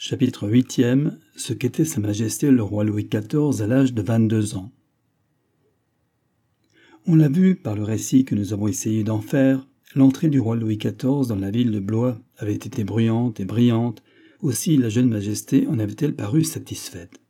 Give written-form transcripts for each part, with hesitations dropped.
Chapitre 8e. Ce qu'était Sa Majesté le roi Louis XIV à l'âge de 22 ans. On l'a vu par le récit que nous avons essayé d'en faire, l'entrée du roi Louis XIV dans la ville de Blois avait été bruyante et brillante, aussi la jeune majesté en avait-elle paru satisfaite.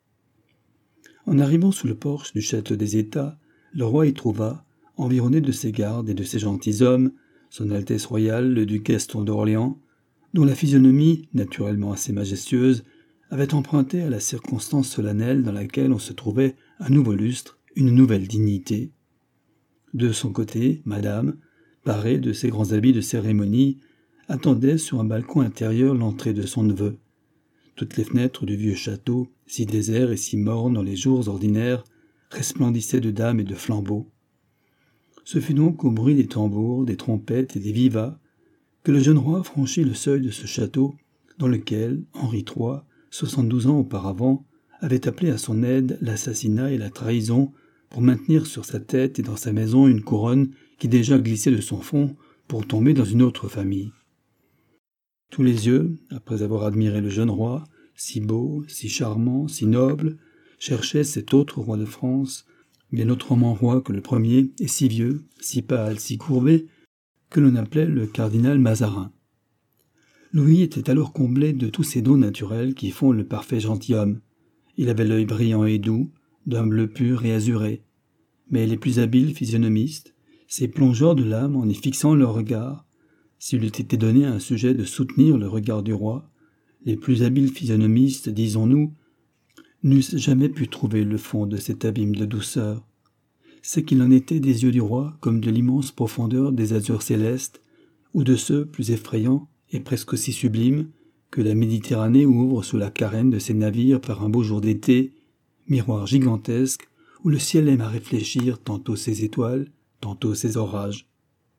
En arrivant sous le porche du château des États, le roi y trouva, environné de ses gardes et de ses gentilshommes, son Altesse royale le duc Gaston d'Orléans, dont la physionomie, naturellement assez majestueuse, avait emprunté à la circonstance solennelle dans laquelle on se trouvait un nouveau lustre, une nouvelle dignité. De son côté, madame, parée de ses grands habits de cérémonie, attendait sur un balcon intérieur l'entrée de son neveu. Toutes les fenêtres du vieux château, si déserts et si mornes dans les jours ordinaires, resplendissaient de dames et de flambeaux. Ce fut donc au bruit des tambours, des trompettes et des vivats que le jeune roi franchit le seuil de ce château dans lequel Henri III, 72 ans auparavant, avait appelé à son aide l'assassinat et la trahison pour maintenir sur sa tête et dans sa maison une couronne qui déjà glissait de son front pour tomber dans une autre famille. Tous les yeux, après avoir admiré le jeune roi, si beau, si charmant, si noble, cherchaient cet autre roi de France, bien autrement roi que le premier, et si vieux, si pâle, si courbé, que l'on appelait le cardinal Mazarin. Louis était alors comblé de tous ces dons naturels qui font le parfait gentilhomme. Il avait l'œil brillant et doux, d'un bleu pur et azuré. Mais les plus habiles physionomistes, ces plongeurs de l'âme en y fixant leur regard, s'il eût été donné un sujet de soutenir le regard du roi, les plus habiles physionomistes, disons-nous, n'eussent jamais pu trouver le fond de cet abîme de douceur. C'est qu'il en était des yeux du roi comme de l'immense profondeur des azurs célestes, ou de ceux plus effrayants et presque aussi sublimes que la Méditerranée ouvre sous la carène de ses navires par un beau jour d'été, miroir gigantesque où le ciel aime à réfléchir tantôt ses étoiles, tantôt ses orages.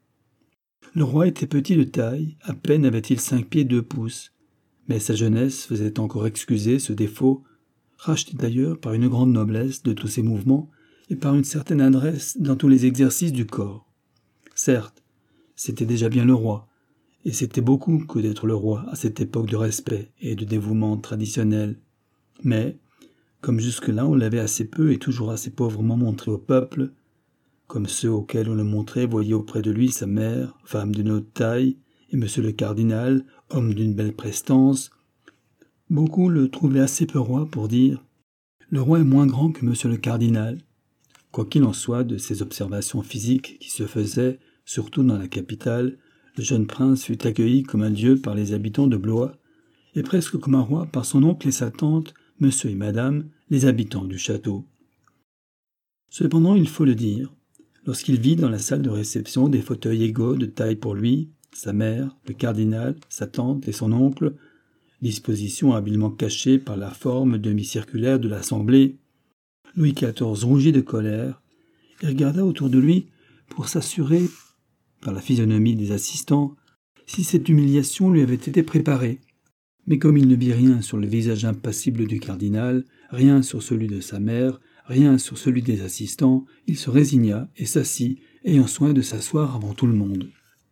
Le roi était petit de taille, à peine avait-il 5 pieds 2 pouces, mais sa jeunesse faisait encore excuser ce défaut, racheté d'ailleurs par une grande noblesse de tous ses mouvements et par une certaine adresse dans tous les exercices du corps. Certes, c'était déjà bien le roi, et c'était beaucoup que d'être le roi à cette époque de respect et de dévouement traditionnel. Mais, comme jusque-là on l'avait assez peu et toujours assez pauvrement montré au peuple, comme ceux auxquels on le montrait voyaient auprès de lui sa mère, femme d'une haute taille, et monsieur le cardinal, homme d'une belle prestance, beaucoup le trouvaient assez peu roi pour dire « Le roi est moins grand que monsieur le cardinal ». Quoi qu'il en soit de ces observations physiques qui se faisaient, surtout dans la capitale, le jeune prince fut accueilli comme un dieu par les habitants de Blois, et presque comme un roi par son oncle et sa tante, monsieur et madame, les habitants du château. Cependant, il faut le dire, lorsqu'il vit dans la salle de réception des fauteuils égaux de taille pour lui, sa mère, le cardinal, sa tante et son oncle, disposition habilement cachée par la forme demi-circulaire de l'assemblée, Louis XIV rougit de colère et regarda autour de lui pour s'assurer, par la physionomie des assistants, si cette humiliation lui avait été préparée. Mais comme il ne vit rien sur le visage impassible du cardinal, rien sur celui de sa mère, rien sur celui des assistants, il se résigna et s'assit, ayant soin de s'asseoir avant tout le monde.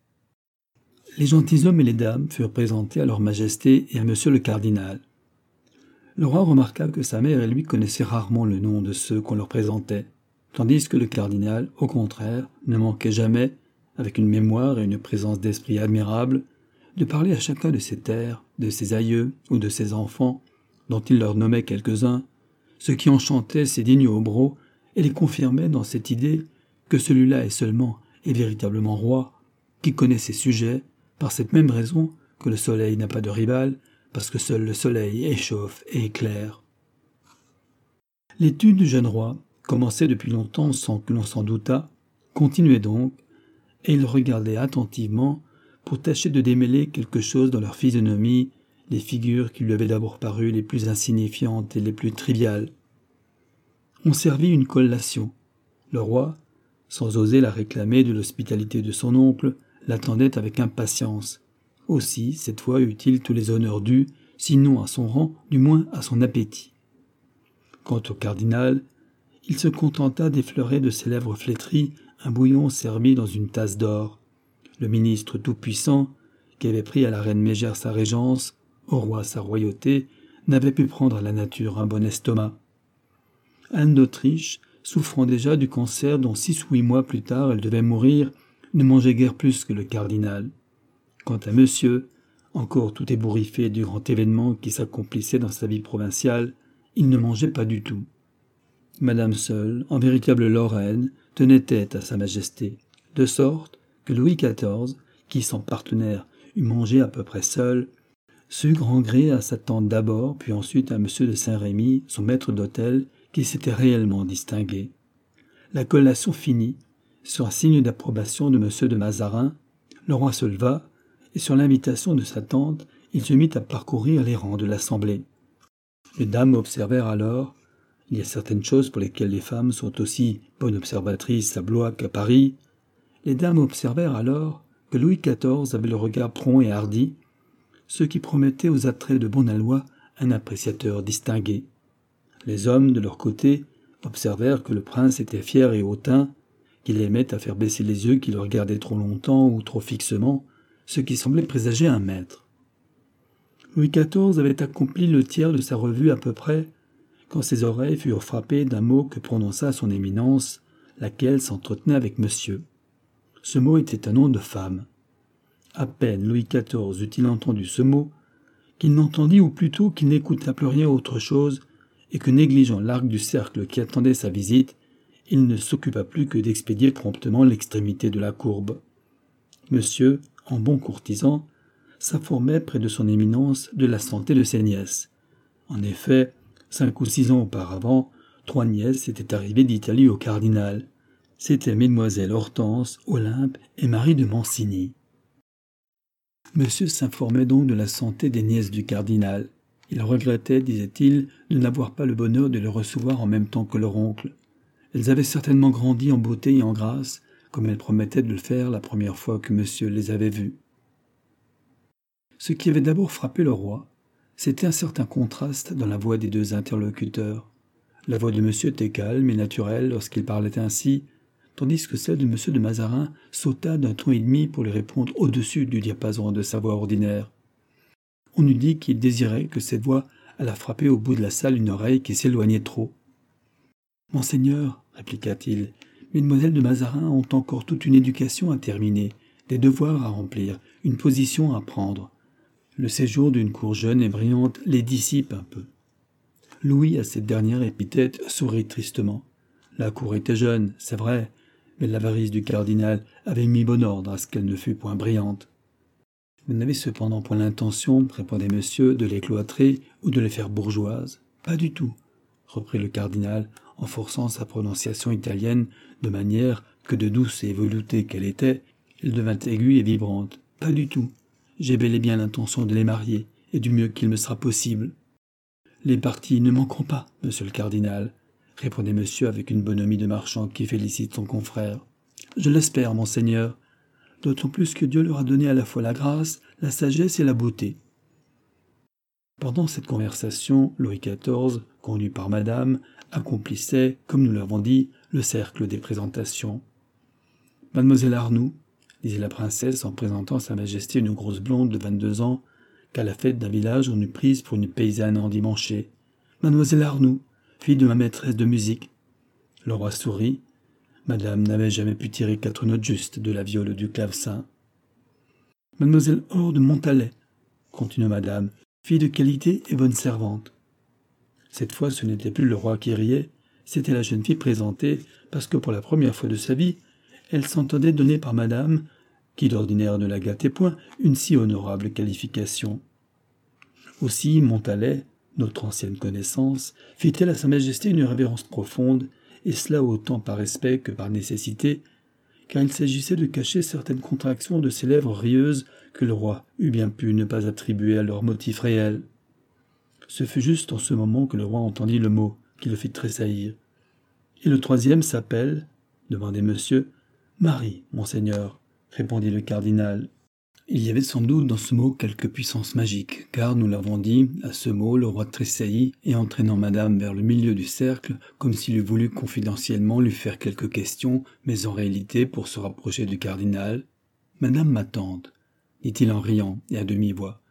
Les gentilshommes et les dames furent présentés à leur majesté et à monsieur le cardinal. Le roi remarqua que sa mère et lui connaissaient rarement le nom de ceux qu'on leur présentait, tandis que le cardinal, au contraire, ne manquait jamais, avec une mémoire et une présence d'esprit admirable, de parler à chacun de ses terres, de ses aïeux ou de ses enfants, dont il leur nommait quelques-uns, ce qui enchantait ces dignes hobereaux et les confirmait dans cette idée que celui-là est seulement et véritablement roi, qui connaît ses sujets, par cette même raison que le soleil n'a pas de rival, parce que seul le soleil échauffe et éclaire. L'étude du jeune roi, commencée depuis longtemps sans que l'on s'en doutât, continuait donc, et il regardait attentivement pour tâcher de démêler quelque chose dans leur physionomie, les figures qui lui avaient d'abord paru les plus insignifiantes et les plus triviales. On servit une collation. Le roi, sans oser la réclamer de l'hospitalité de son oncle, l'attendait avec impatience. Aussi, cette fois eut-il tous les honneurs dus, sinon à son rang, du moins à son appétit. Quant au cardinal, il se contenta d'effleurer de ses lèvres flétries un bouillon servi dans une tasse d'or. Le ministre tout-puissant, qui avait pris à la reine Mégère sa régence, au roi sa royauté, n'avait pu prendre à la nature un bon estomac. Anne d'Autriche, souffrant déjà du cancer dont 6 ou 8 mois plus tard elle devait mourir, ne mangeait guère plus que le cardinal. Quant à monsieur, encore tout ébouriffé du grand événement qui s'accomplissait dans sa vie provinciale, il ne mangeait pas du tout. Madame seule, en véritable lorraine, tenait tête à sa majesté, de sorte que Louis XIV, qui sans partenaire eût mangé à peu près seul, sut grand gré à sa tante d'abord, puis ensuite à M. de Saint-Rémy, son maître d'hôtel, qui s'était réellement distingué. La collation finie, sur un signe d'approbation de M. de Mazarin, le roi se leva, et sur l'invitation de sa tante, il se mit à parcourir les rangs de l'assemblée. Les dames observèrent alors, il y a certaines choses pour lesquelles les femmes sont aussi bonnes observatrices à Blois qu'à Paris, les dames observèrent alors que Louis XIV avait le regard prompt et hardi, ce qui promettait aux attraits de bon aloi un appréciateur distingué. Les hommes, de leur côté, observèrent que le prince était fier et hautain, qu'il aimait à faire baisser les yeux qui le regardaient trop longtemps ou trop fixement, ce qui semblait présager un maître. Louis XIV avait accompli le tiers de sa revue à peu près, quand ses oreilles furent frappées d'un mot que prononça son éminence, laquelle s'entretenait avec monsieur. Ce mot était un nom de femme. À peine Louis XIV eut-il entendu ce mot, qu'il n'entendit ou plutôt qu'il n'écouta plus rien autre chose, et que négligeant l'arc du cercle qui attendait sa visite, il ne s'occupa plus que d'expédier promptement l'extrémité de la courbe. Monsieur, en bon courtisan, s'informait près de son éminence de la santé de ses nièces. En effet, 5 ou 6 ans auparavant, 3 nièces étaient arrivées d'Italie au cardinal. C'étaient mesdemoiselles Hortense, Olympe et Marie de Mancini. Monsieur s'informait donc de la santé des nièces du cardinal. Il regrettait, disait-il, de n'avoir pas le bonheur de les recevoir en même temps que leur oncle. Elles avaient certainement grandi en beauté et en grâce, comme elles promettaient de le faire la première fois que monsieur les avait vues. Ce qui avait d'abord frappé le roi, c'était un certain contraste dans la voix des deux interlocuteurs. La voix de monsieur était calme et naturelle lorsqu'il parlait ainsi, tandis que celle de monsieur de Mazarin sauta d'un ton et demi pour lui répondre au-dessus du diapason de sa voix ordinaire. On eût dit qu'il désirait que cette voix allât frapper au bout de la salle une oreille qui s'éloignait trop. « Monseigneur, répliqua-t-il, mesdemoiselles de Mazarin ont encore toute une éducation à terminer, des devoirs à remplir, une position à prendre. Le séjour d'une cour jeune et brillante les dissipe un peu. » Louis, à cette dernière épithète, sourit tristement. La cour était jeune, c'est vrai, mais l'avarice du cardinal avait mis bon ordre à ce qu'elle ne fût point brillante. « Vous n'avez cependant point l'intention, répondait monsieur, de les cloîtrer ou de les faire bourgeoises. »« Pas du tout, reprit le cardinal, en forçant sa prononciation italienne de manière que, de douce et veloutée qu'elle était, elle devint aiguë et vibrante. « Pas du tout. J'ai bel et bien l'intention de les marier, et du mieux qu'il me sera possible. »« Les partis ne manqueront pas, monsieur le cardinal, » répondait monsieur avec une bonhomie de marchand qui félicite son confrère. « Je l'espère, monseigneur, d'autant plus que Dieu leur a donné à la fois la grâce, la sagesse et la beauté. » Pendant cette conversation, Louis XIV, conduit par madame, accomplissait, comme nous l'avons dit, le cercle des présentations. « Mademoiselle Arnoux, » disait la princesse en présentant sa majesté une grosse blonde de 22 ans, qu'à la fête d'un village on eut prise pour une paysanne endimanchée. « Mademoiselle Arnoux, fille de ma maîtresse de musique. » Le roi sourit. Madame n'avait jamais pu tirer 4 notes justes de la viole du clavecin. « Mademoiselle Aure de Montalet, » continua madame, fille de qualité et bonne servante. Cette fois, ce n'était plus le roi qui riait, c'était la jeune fille présentée, parce que pour la première fois de sa vie, elle s'entendait donner par madame, qui d'ordinaire ne la gâtait point, une si honorable qualification. Aussi, Montalet, notre ancienne connaissance, fit-elle à sa majesté une révérence profonde, et cela autant par respect que par nécessité, car il s'agissait de cacher certaines contractions de ses lèvres rieuses que le roi eût bien pu ne pas attribuer à leur motif réel. Ce fut juste en ce moment que le roi entendit le mot qui le fit tressaillir. « Et le troisième s'appelle » demandait monsieur. « Marie, monseigneur, » répondit le cardinal. Il y avait sans doute dans ce mot quelque puissance magique, car, nous l'avons dit, à ce mot le roi tressaillit et entraînant madame vers le milieu du cercle, comme s'il eût voulu confidentiellement lui faire quelques questions, mais en réalité pour se rapprocher du cardinal. « Madame ma tante, dit-il en riant et à demi-voix,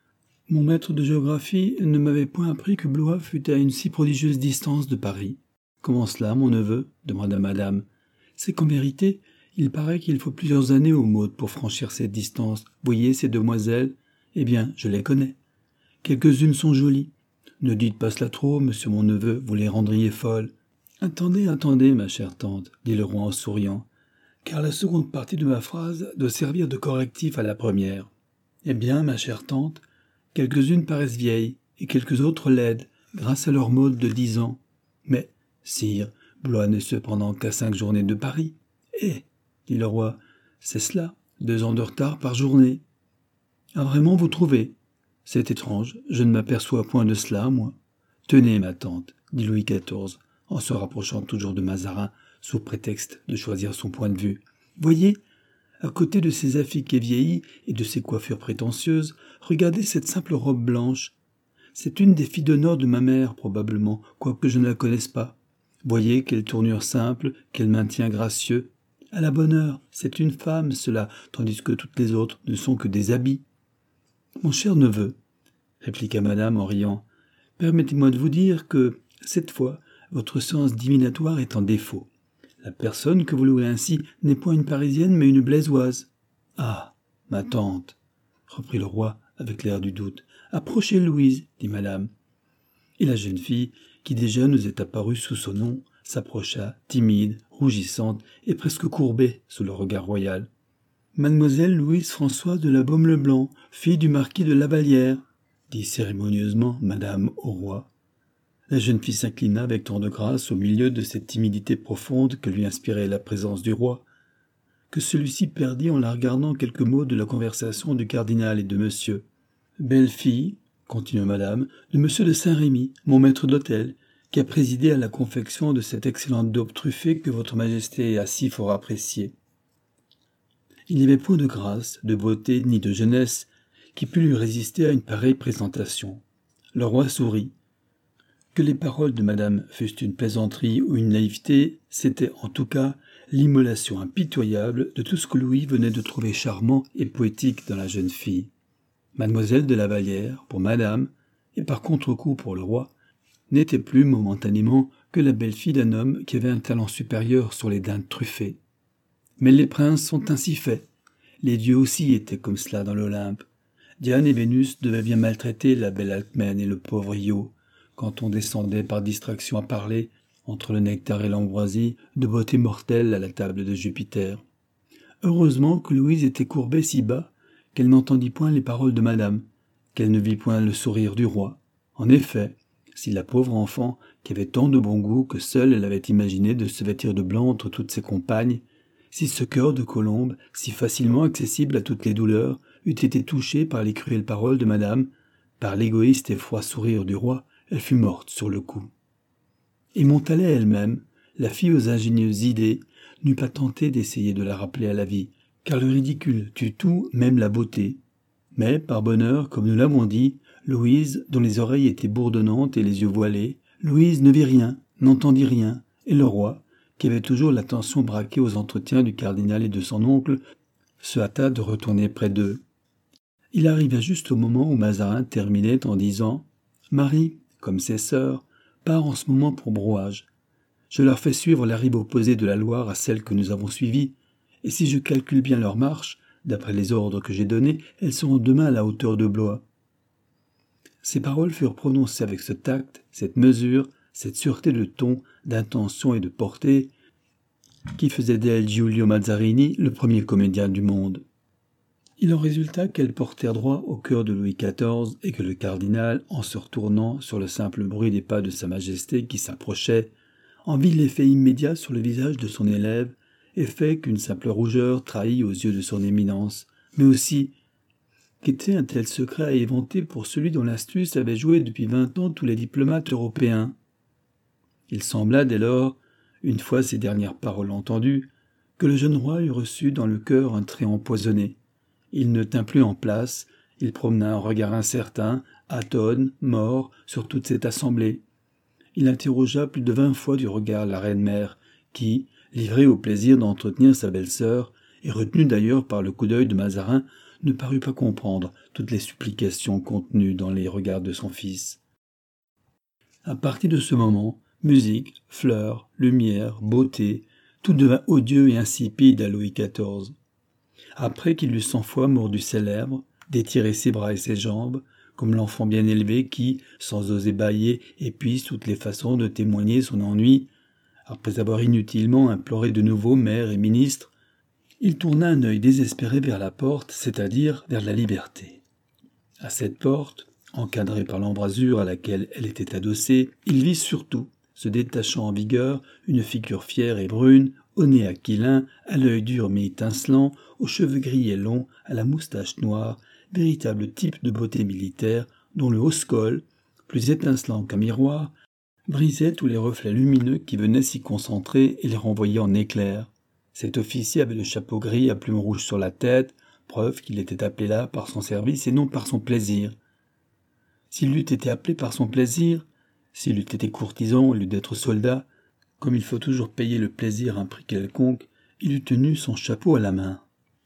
Mon maître de géographie ne m'avait point appris que Blois fût à une si prodigieuse distance de Paris. « Comment cela, mon neveu ?» demanda madame. « C'est qu'en vérité, il paraît qu'il faut plusieurs années au mode pour franchir cette distance. Voyez ces demoiselles ? Eh bien, je les connais. Quelques-unes sont jolies. Ne dites pas cela trop, monsieur mon neveu, vous les rendriez folles. »« Attendez, ma chère tante, » dit le roi en souriant, « car la seconde partie de ma phrase doit servir de correctif à la première. Eh bien, ma chère tante, quelques-unes paraissent vieilles, et quelques autres laides, grâce à leur mode de 10 ans. Mais, sire, Blois n'est cependant qu'à 5 journées de Paris. Eh, dit le roi, c'est cela, 2 ans de retard par journée. Ah, vraiment, vous trouvez ? C'est étrange, je ne m'aperçois point de cela, moi. Tenez, ma tante, dit Louis XIV, en se rapprochant toujours de Mazarin, sous prétexte de choisir son point de vue. Voyez, à côté de ces affiqués vieillis et de ces coiffures prétentieuses, regardez cette simple robe blanche. C'est une des filles d'honneur de ma mère, probablement, quoique je ne la connaisse pas. Voyez quelle tournure simple, quel maintien gracieux. À la bonne heure, c'est une femme, cela, tandis que toutes les autres ne sont que des habits. Mon cher neveu, répliqua madame en riant, permettez-moi de vous dire que, cette fois, votre sens divinatoire est en défaut. La personne que vous louez ainsi n'est point une Parisienne, mais une Blaisoise. Ah, ma tante, reprit le roi avec l'air du doute. Approchez, Louise, dit madame. Et la jeune fille, qui déjà nous est apparue sous son nom, s'approcha, timide, rougissante et presque courbée sous le regard royal. Mademoiselle Louise Françoise de la Baume-le-Blanc, fille du marquis de Lavallière, dit cérémonieusement madame au roi. La jeune fille s'inclina avec tant de grâce au milieu de cette timidité profonde que lui inspirait la présence du roi, que celui-ci perdit en la regardant quelques mots de la conversation du cardinal et de monsieur. « Belle fille, continua madame, de monsieur de Saint-Rémy, mon maître d'hôtel, qui a présidé à la confection de cette excellente daube truffée que votre majesté a si fort appréciée. » Il n'y avait point de grâce, de beauté, ni de jeunesse qui pût lui résister à une pareille présentation. Le roi sourit. Que les paroles de madame fussent une plaisanterie ou une naïveté, c'était en tout cas l'immolation impitoyable de tout ce que Louis venait de trouver charmant et poétique dans la jeune fille. Mademoiselle de la Vallière, pour madame, et par contre-coup pour le roi, n'était plus momentanément que la belle-fille d'un homme qui avait un talent supérieur sur les dindes truffées. Mais les princes sont ainsi faits. Les dieux aussi étaient comme cela dans l'Olympe. Diane et Vénus devaient bien maltraiter la belle Alcmène et le pauvre Io, quand on descendait par distraction à parler, entre le nectar et l'ambroisie, de beauté mortelle à la table de Jupiter. Heureusement que Louise était courbée si bas qu'elle n'entendit point les paroles de madame, qu'elle ne vit point le sourire du roi. En effet, si la pauvre enfant, qui avait tant de bon goût que seule elle avait imaginé de se vêtir de blanc entre toutes ses compagnes, si ce cœur de colombe, si facilement accessible à toutes les douleurs, eût été touché par les cruelles paroles de madame, par l'égoïste et froid sourire du roi, elle fut morte sur le coup. Et Montalais elle-même, la fille aux ingénieuses idées, n'eût pas tenté d'essayer de la rappeler à la vie, car le ridicule tue tout, même la beauté. Mais, par bonheur, comme nous l'avons dit, Louise, dont les oreilles étaient bourdonnantes et les yeux voilés, Louise ne vit rien, n'entendit rien, et le roi, qui avait toujours l'attention braquée aux entretiens du cardinal et de son oncle, se hâta de retourner près d'eux. Il arriva juste au moment où Mazarin terminait en disant « Marie, comme ses sœurs, part en ce moment pour Brouage. Je leur fais suivre la rive opposée de la Loire à celle que nous avons suivie, et si je calcule bien leur marche, d'après les ordres que j'ai donnés, elles seront demain à la hauteur de Blois. » Ces paroles furent prononcées avec ce tact, cette mesure, cette sûreté de ton, d'intention et de portée, qui faisait d'elle Giulio Mazzarini le premier comédien du monde. Il en résulta qu'elles portèrent droit au cœur de Louis XIV et que le cardinal, en se retournant sur le simple bruit des pas de sa majesté qui s'approchait, en vit l'effet immédiat sur le visage de son élève, effet qu'une simple rougeur trahit aux yeux de son éminence, mais aussi qu'était un tel secret à éventer pour celui dont l'astuce avait joué depuis 20 ans tous les diplomates européens. Il sembla dès lors, une fois ces dernières paroles entendues, que le jeune roi eût reçu dans le cœur un trait empoisonné. Il ne tint plus en place, il promena un regard incertain, atone, mort, sur toute cette assemblée. Il interrogea plus de 20 fois du regard la reine-mère, qui, livrée au plaisir d'entretenir sa belle-sœur, et retenue d'ailleurs par le coup d'œil de Mazarin, ne parut pas comprendre toutes les supplications contenues dans les regards de son fils. À partir de ce moment, musique, fleurs, lumière, beauté, tout devint odieux et insipide à Louis XIV. Après qu'il eut 100 fois mordu ses lèvres, d'étirer ses bras et ses jambes, comme l'enfant bien élevé qui, sans oser bâiller, épuise toutes les façons de témoigner son ennui, après avoir inutilement imploré de nouveau maire et ministre, il tourna un œil désespéré vers la porte, c'est-à-dire vers la liberté. À cette porte, encadrée par l'embrasure à laquelle elle était adossée, il vit surtout, se détachant en vigueur, une figure fière et brune, au nez aquilin, à l'œil dur mais étincelant, aux cheveux gris et longs, à la moustache noire, véritable type de beauté militaire, dont le hausse-col, plus étincelant qu'un miroir, brisait tous les reflets lumineux qui venaient s'y concentrer et les renvoyaient en éclairs. Cet officier avait le chapeau gris à plumes rouges sur la tête, preuve qu'il était appelé là par son service et non par son plaisir. S'il eût été appelé par son plaisir, s'il eût été courtisan au lieu d'être soldat, comme il faut toujours payer le plaisir à un prix quelconque, il eût tenu son chapeau à la main.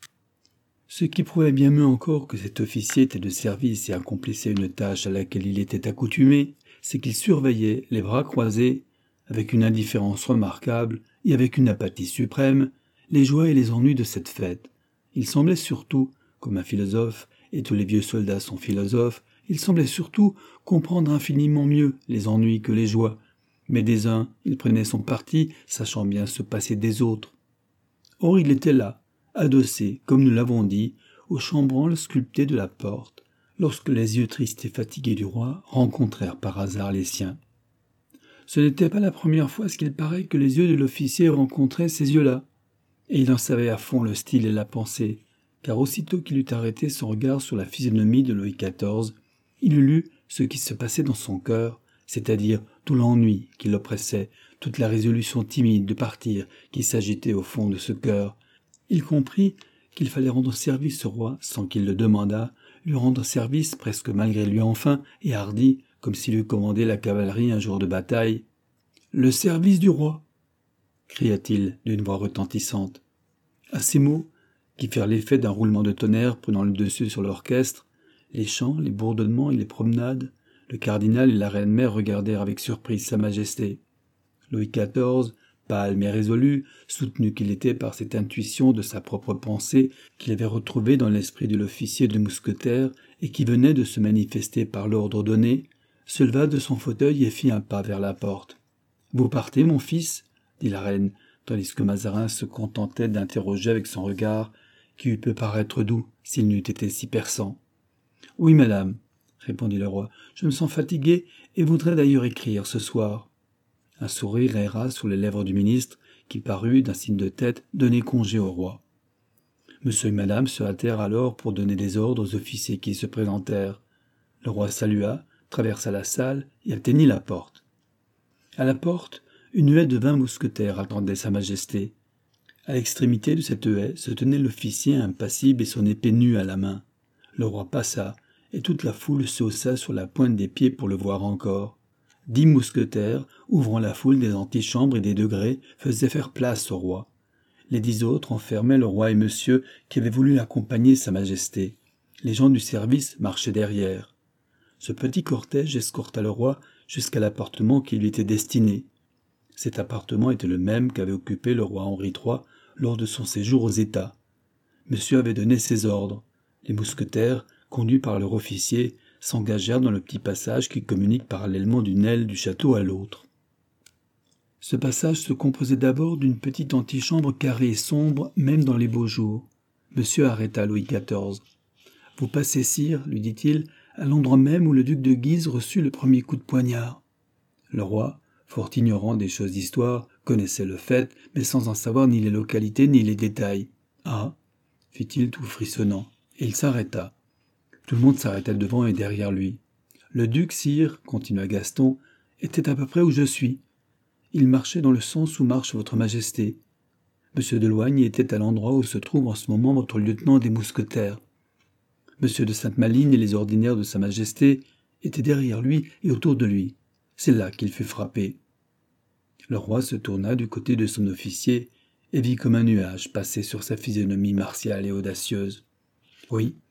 Ce qui prouvait bien mieux encore que cet officier était de service et accomplissait une tâche à laquelle il était accoutumé, c'est qu'il surveillait, les bras croisés, avec une indifférence remarquable et avec une apathie suprême, les joies et les ennuis de cette fête. Il semblait surtout, comme un philosophe, et tous les vieux soldats sont philosophes, il semblait surtout comprendre infiniment mieux les ennuis que les joies, mais des uns, il prenait son parti, sachant bien se passer des autres. Or il était là, adossé, comme nous l'avons dit, au chambranle sculpté de la porte, lorsque les yeux tristes et fatigués du roi rencontrèrent par hasard les siens. Ce n'était pas la première fois, ce qu'il paraît, que les yeux de l'officier rencontraient ces yeux-là, et il en savait à fond le style et la pensée, car aussitôt qu'il eut arrêté son regard sur la physionomie de Louis XIV, il eut lu ce qui se passait dans son cœur, c'est-à-dire tout l'ennui qui l'oppressait, toute la résolution timide de partir qui s'agitait au fond de ce cœur. Il comprit qu'il fallait rendre service au roi sans qu'il le demandât, lui rendre service presque malgré lui enfin, et hardi, comme s'il eût commandé la cavalerie un jour de bataille. « Le service du roi !» cria-t-il d'une voix retentissante. À ces mots, qui firent l'effet d'un roulement de tonnerre prenant le dessus sur l'orchestre, les chants, les bourdonnements et les promenades, le cardinal et la reine-mère regardèrent avec surprise sa majesté. Louis XIV, pâle mais résolu, soutenu qu'il était par cette intuition de sa propre pensée qu'il avait retrouvée dans l'esprit de l'officier de mousquetaires et qui venait de se manifester par l'ordre donné, se leva de son fauteuil et fit un pas vers la porte. « Vous partez, mon fils ?» dit la reine, tandis que Mazarin se contentait d'interroger avec son regard, qui eût pu paraître doux s'il n'eût été si perçant. « Oui, madame, » répondit le roi, « je me sens fatigué et voudrais d'ailleurs écrire ce soir. » Un sourire erra sur les lèvres du ministre, qui parut, d'un signe de tête, donner congé au roi. Monsieur et madame se hâtèrent alors pour donner des ordres aux officiers qui se présentèrent. Le roi salua, traversa la salle et atteignit la porte. À la porte, une huée de 20 mousquetaires attendait sa majesté. À l'extrémité de cette huée se tenait l'officier impassible et son épée nue à la main. Le roi passa, et toute la foule se haussa sur la pointe des pieds pour le voir encore. 10 mousquetaires, ouvrant la foule des antichambres et des degrés, faisaient faire place au roi. Les 10 autres enfermaient le roi et monsieur qui avaient voulu accompagner sa majesté. Les gens du service marchaient derrière. Ce petit cortège escorta le roi jusqu'à l'appartement qui lui était destiné. Cet appartement était le même qu'avait occupé le roi Henri III lors de son séjour aux États. Monsieur avait donné ses ordres. Les mousquetaires, conduits par leur officier, s'engagèrent dans le petit passage qui communique parallèlement d'une aile du château à l'autre. Ce passage se composait d'abord d'une petite antichambre carrée et sombre, même dans les beaux jours. Monsieur arrêta Louis XIV. « Vous passez, sire, lui dit-il, à l'endroit même où le duc de Guise reçut le premier coup de poignard. » Le roi, fort ignorant des choses d'histoire, connaissait le fait, mais sans en savoir ni les localités ni les détails. « Ah !» fit-il tout frissonnant, et il s'arrêta. Tout le monde s'arrêta devant et derrière lui. « Le duc, sire, continua Gaston, était à peu près où je suis. Il marchait dans le sens où marche votre majesté. Monsieur de Loigne était à l'endroit où se trouve en ce moment votre lieutenant des mousquetaires. Monsieur de Sainte-Maligne et les ordinaires de sa majesté étaient derrière lui et autour de lui. C'est là qu'il fut frappé. » Le roi se tourna du côté de son officier et vit comme un nuage passer sur sa physionomie martiale et audacieuse. « Oui,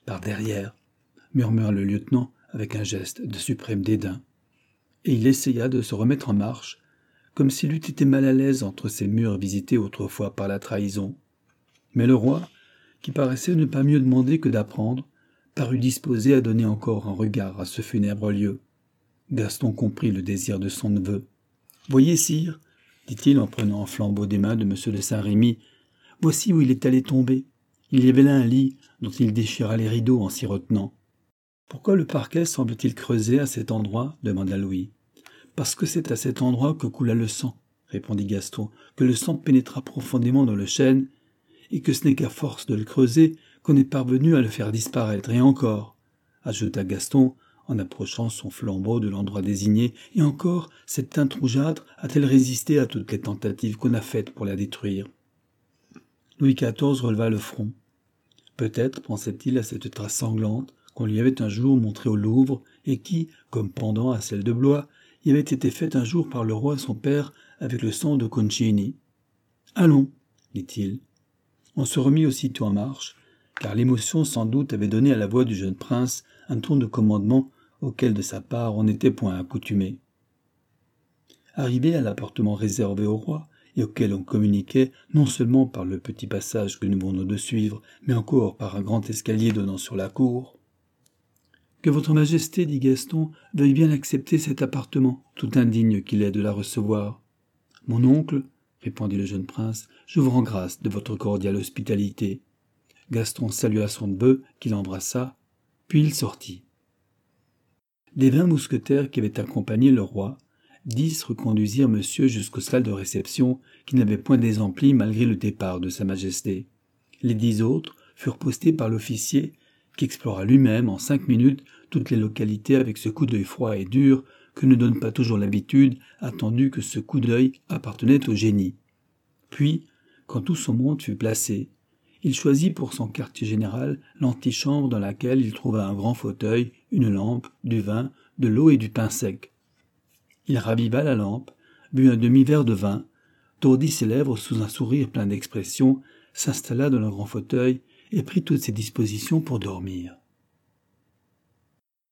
par derrière, murmura le lieutenant avec un geste de suprême dédain. Et il essaya de se remettre en marche, comme s'il eût été mal à l'aise entre ces murs visités autrefois par la trahison. Mais le roi, qui paraissait ne pas mieux demander que d'apprendre, parut disposé à donner encore un regard à ce funèbre lieu. Gaston comprit le désir de son neveu. « Voyez, sire, dit-il en prenant un flambeau des mains de M. de Saint-Rémy, voici où il est allé tomber. Il y avait là un lit dont il déchira les rideaux en s'y retenant. »« Pourquoi le parquet semble-t-il creusé à cet endroit ?» demanda Louis. « Parce que c'est à cet endroit que coula le sang, » répondit Gaston, « que le sang pénétra profondément dans le chêne, et que ce n'est qu'à force de le creuser qu'on est parvenu à le faire disparaître, et encore, » ajouta Gaston, en approchant son flambeau de l'endroit désigné, « et encore, cette teinte rougeâtre a-t-elle résisté à toutes les tentatives qu'on a faites pour la détruire ?» Louis XIV releva le front. Peut-être pensait-il à cette trace sanglante qu'on lui avait un jour montrée au Louvre et qui, comme pendant à celle de Blois, y avait été faite un jour par le roi son père avec le sang de Concini. « Allons, dit-il. On se remit aussitôt en marche, car l'émotion sans doute avait donné à la voix du jeune prince un ton de commandement auquel de sa part on n'était point accoutumé. Arrivé à l'appartement réservé au roi, et auquel on communiquait non seulement par le petit passage que nous venons de suivre, mais encore par un grand escalier donnant sur la cour. « Que votre majesté, dit Gaston, veuille bien accepter cet appartement, tout indigne qu'il est de la recevoir. »« Mon oncle, répondit le jeune prince, je vous rends grâce de votre cordiale hospitalité. » Gaston salua son neveu, qu'il embrassa, puis il sortit. Des 20 mousquetaires qui avaient accompagné le roi, 10 reconduisirent monsieur jusqu'aux salles de réception qui n'avaient point désempli malgré le départ de sa majesté. Les 10 autres furent postés par l'officier qui explora lui-même en 5 minutes toutes les localités avec ce coup d'œil froid et dur que ne donne pas toujours l'habitude, attendu que ce coup d'œil appartenait au génie. Puis, quand tout son monde fut placé, il choisit pour son quartier général l'antichambre dans laquelle il trouva un grand fauteuil, une lampe, du vin, de l'eau et du pain sec. Il raviva la lampe, but un demi-verre de vin, tordit ses lèvres sous un sourire plein d'expression, s'installa dans le grand fauteuil et prit toutes ses dispositions pour dormir.